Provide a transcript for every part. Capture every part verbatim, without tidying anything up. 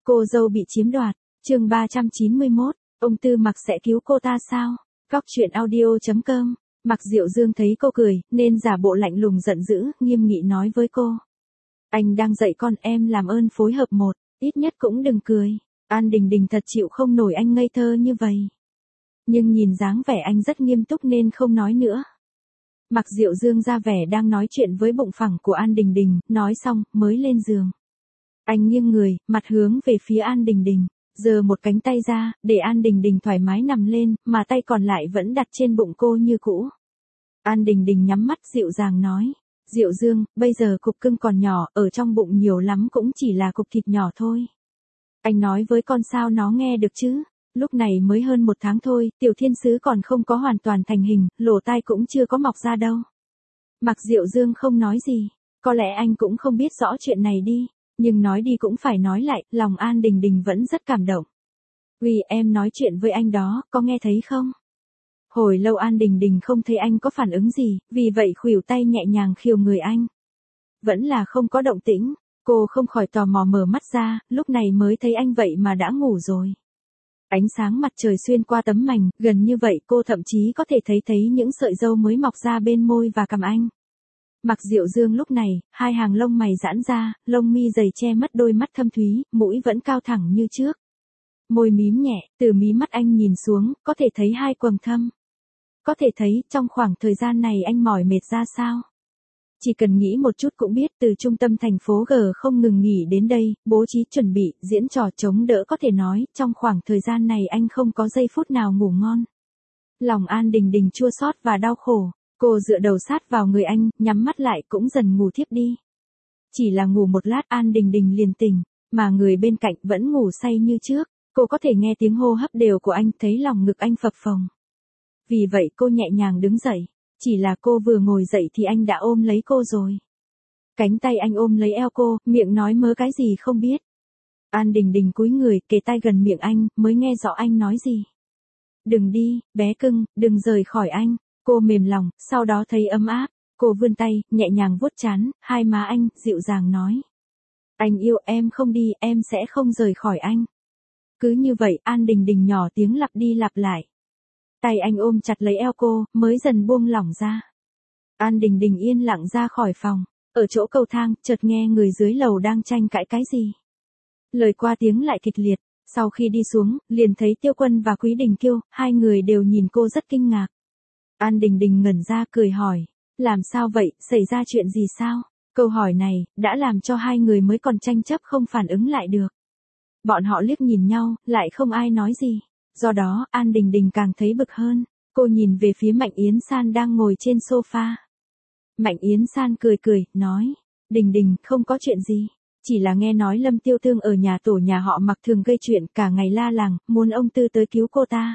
Cô dâu bị chiếm đoạt, chương ba trăm chín mươi mốt, ông Tư Mặc sẽ cứu cô ta sao? Góc truyện audio chấm com. Mạc Diệu Dương thấy cô cười, nên giả bộ lạnh lùng giận dữ, nghiêm nghị nói với cô. Anh đang dạy con, em làm ơn phối hợp một, ít nhất cũng đừng cười. An Đình Đình thật chịu không nổi anh ngây thơ như vậy. Nhưng nhìn dáng vẻ anh rất nghiêm túc nên không nói nữa. Mạc Diệu Dương ra vẻ đang nói chuyện với bụng phẳng của An Đình Đình, nói xong, mới lên giường. Anh nghiêng người, mặt hướng về phía An Đình Đình, giơ một cánh tay ra, để An Đình Đình thoải mái nằm lên, mà tay còn lại vẫn đặt trên bụng cô như cũ. An Đình Đình nhắm mắt dịu dàng nói, Diệu Dương, bây giờ cục cưng còn nhỏ, ở trong bụng nhiều lắm cũng chỉ là cục thịt nhỏ thôi. Anh nói với con sao nó nghe được chứ, lúc này mới hơn một tháng thôi, tiểu thiên sứ còn không có hoàn toàn thành hình, lỗ tai cũng chưa có mọc ra đâu. Mạc Diệu Dương không nói gì, có lẽ anh cũng không biết rõ chuyện này đi. Nhưng nói đi cũng phải nói lại, lòng An Đình Đình vẫn rất cảm động. Uy, em nói chuyện với anh đó, có nghe thấy không? Hồi lâu An Đình Đình không thấy anh có phản ứng gì, vì vậy khuỷu tay nhẹ nhàng khiêu người anh. Vẫn là không có động tĩnh, cô không khỏi tò mò mở mắt ra, lúc này mới thấy anh vậy mà đã ngủ rồi. Ánh sáng mặt trời xuyên qua tấm mành, gần như vậy cô thậm chí có thể thấy thấy những sợi râu mới mọc ra bên môi và cằm anh. Mạc Diệu Dương lúc này, hai hàng lông mày giãn ra, lông mi dày che mất đôi mắt thâm thúy, mũi vẫn cao thẳng như trước. Môi mím nhẹ, từ mí mắt anh nhìn xuống, có thể thấy hai quầng thâm. Có thể thấy, trong khoảng thời gian này anh mỏi mệt ra sao. Chỉ cần nghĩ một chút cũng biết, từ trung tâm thành phố G không ngừng nghỉ đến đây, bố trí chuẩn bị, diễn trò chống đỡ, có thể nói, trong khoảng thời gian này anh không có giây phút nào ngủ ngon. Lòng An Đình Đình chua xót và đau khổ. Cô dựa đầu sát vào người anh, nhắm mắt lại cũng dần ngủ thiếp đi. Chỉ là ngủ một lát An Đình Đình liền tỉnh, mà người bên cạnh vẫn ngủ say như trước. Cô có thể nghe tiếng hô hấp đều của anh, thấy lòng ngực anh phập phồng. Vì vậy cô nhẹ nhàng đứng dậy. Chỉ là cô vừa ngồi dậy thì anh đã ôm lấy cô rồi. Cánh tay anh ôm lấy eo cô, miệng nói mớ cái gì không biết. An Đình Đình cúi người, kề tai gần miệng anh, mới nghe rõ anh nói gì. Đừng đi, bé cưng, đừng rời khỏi anh. Cô mềm lòng, sau đó thấy ấm áp, cô vươn tay, nhẹ nhàng vuốt trán, hai má anh, dịu dàng nói. Anh yêu em không đi, em sẽ không rời khỏi anh. Cứ như vậy, An Đình Đình nhỏ tiếng lặp đi lặp lại. Tay anh ôm chặt lấy eo cô, mới dần buông lỏng ra. An Đình Đình yên lặng ra khỏi phòng, ở chỗ cầu thang, chợt nghe người dưới lầu đang tranh cãi cái gì. Lời qua tiếng lại kịch liệt, sau khi đi xuống, liền thấy Tiêu Quân và Quý Đình Kiêu, hai người đều nhìn cô rất kinh ngạc. An Đình Đình ngẩn ra cười hỏi, làm sao vậy, xảy ra chuyện gì sao? Câu hỏi này, đã làm cho hai người mới còn tranh chấp không phản ứng lại được. Bọn họ liếc nhìn nhau, lại không ai nói gì. Do đó, An Đình Đình càng thấy bực hơn. Cô nhìn về phía Mạnh Yến San đang ngồi trên sofa. Mạnh Yến San cười cười, nói, Đình Đình, không có chuyện gì. Chỉ là nghe nói Lâm Tiêu Thương ở nhà tổ nhà họ Mặc thường gây chuyện cả ngày la làng, muốn ông Tư tới cứu cô ta.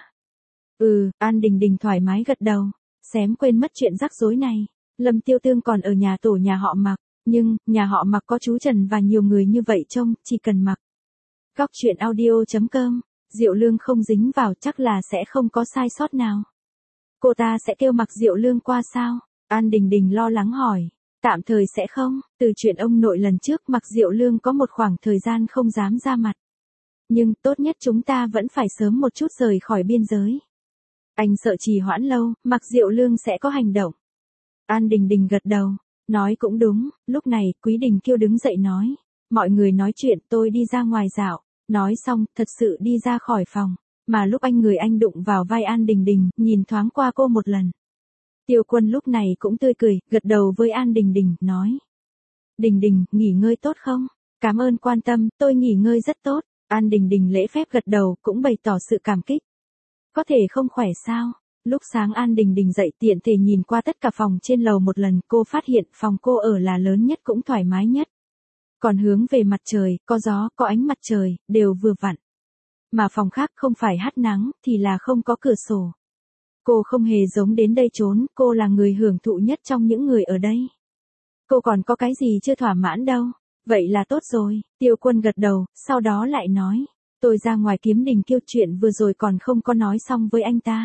Ừ, An Đình Đình thoải mái gật đầu, xém quên mất chuyện rắc rối này. Lâm Tiêu Tương còn ở nhà tổ nhà họ Mặc, nhưng, nhà họ Mặc có chú Trần và nhiều người như vậy trông, chỉ cần mặc. Góc truyện audio chấm com, Diệu Lương không dính vào chắc là sẽ không có sai sót nào. Cô ta sẽ kêu Mạc Diệu Lương qua sao? An Đình Đình lo lắng hỏi. Tạm thời sẽ không, từ chuyện ông nội lần trước Mạc Diệu Lương có một khoảng thời gian không dám ra mặt. Nhưng tốt nhất chúng ta vẫn phải sớm một chút rời khỏi biên giới. Anh sợ trì hoãn lâu, Mạc Diệu Lương sẽ có hành động. An Đình Đình gật đầu, nói cũng đúng, lúc này, Quý Đình Kiêu đứng dậy nói. Mọi người nói chuyện, tôi đi ra ngoài dạo. Nói xong, thật sự đi ra khỏi phòng, mà lúc anh người anh đụng vào vai An Đình Đình, nhìn thoáng qua cô một lần. Tiêu Quân lúc này cũng tươi cười, gật đầu với An Đình Đình, nói. Đình Đình, nghỉ ngơi tốt không? Cảm ơn quan tâm, tôi nghỉ ngơi rất tốt. An Đình Đình lễ phép gật đầu, cũng bày tỏ sự cảm kích. Có thể không khỏe sao? Lúc sáng An Đình Đình dậy tiện thể nhìn qua tất cả phòng trên lầu một lần, cô phát hiện phòng cô ở là lớn nhất cũng thoải mái nhất. Còn hướng về mặt trời, có gió, có ánh mặt trời, đều vừa vặn. Mà phòng khác không phải hắt nắng, thì là không có cửa sổ. Cô không hề giống đến đây trốn, cô là người hưởng thụ nhất trong những người ở đây. Cô còn có cái gì chưa thỏa mãn đâu. Vậy là tốt rồi, Tiêu Quân gật đầu, sau đó lại nói. Tôi ra ngoài kiếm Đình Kiêu, chuyện vừa rồi còn không có nói xong với anh ta.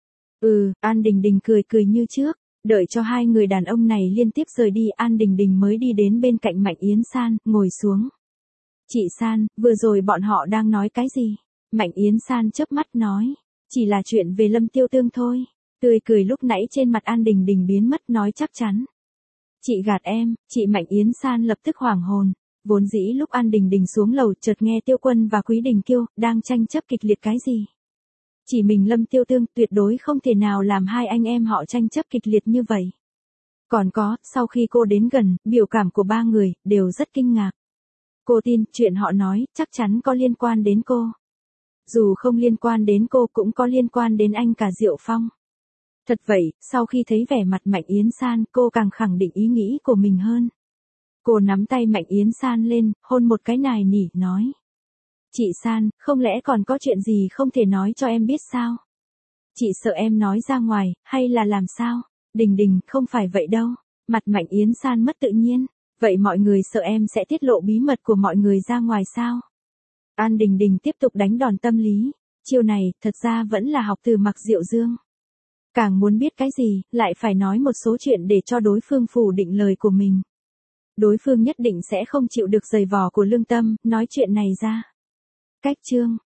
Ừ, An Đình Đình cười cười như trước. Đợi cho hai người đàn ông này liên tiếp rời đi, An Đình Đình mới đi đến bên cạnh Mạnh Yến San, ngồi xuống. Chị San, vừa rồi bọn họ đang nói cái gì? Mạnh Yến San chớp mắt nói. Chỉ là chuyện về Lâm Tiêu Tương thôi. Tươi cười lúc nãy trên mặt An Đình Đình biến mất nói chắc chắn. Chị gạt em, chị Mạnh Yến San lập tức hoảng hồn. Vốn dĩ lúc An Đình Đình xuống lầu chợt nghe Tiêu Quân và Quý Đình Kiêu đang tranh chấp kịch liệt cái gì. Chỉ mình Lâm Tiêu Tương tuyệt đối không thể nào làm hai anh em họ tranh chấp kịch liệt như vậy. Còn có, sau khi cô đến gần, biểu cảm của ba người đều rất kinh ngạc. Cô tin chuyện họ nói chắc chắn có liên quan đến cô. Dù không liên quan đến cô cũng có liên quan đến anh cả Diệu Phong. Thật vậy, sau khi thấy vẻ mặt Mạnh Yến San, cô càng khẳng định ý nghĩ của mình hơn. Cô nắm tay Mạnh Yến San lên, hôn một cái nài nỉ, nói. Chị San, không lẽ còn có chuyện gì không thể nói cho em biết sao? Chị sợ em nói ra ngoài, hay là làm sao? Đình Đình, không phải vậy đâu. Mặt Mạnh Yến San mất tự nhiên. Vậy mọi người sợ em sẽ tiết lộ bí mật của mọi người ra ngoài sao? An Đình Đình tiếp tục đánh đòn tâm lý. Chiêu này, thật ra vẫn là học từ Mạc Diệu Dương. Càng muốn biết cái gì, lại phải nói một số chuyện để cho đối phương phủ định lời của mình. Đối phương nhất định sẽ không chịu được giày vò của lương tâm, nói chuyện này ra. Cách chương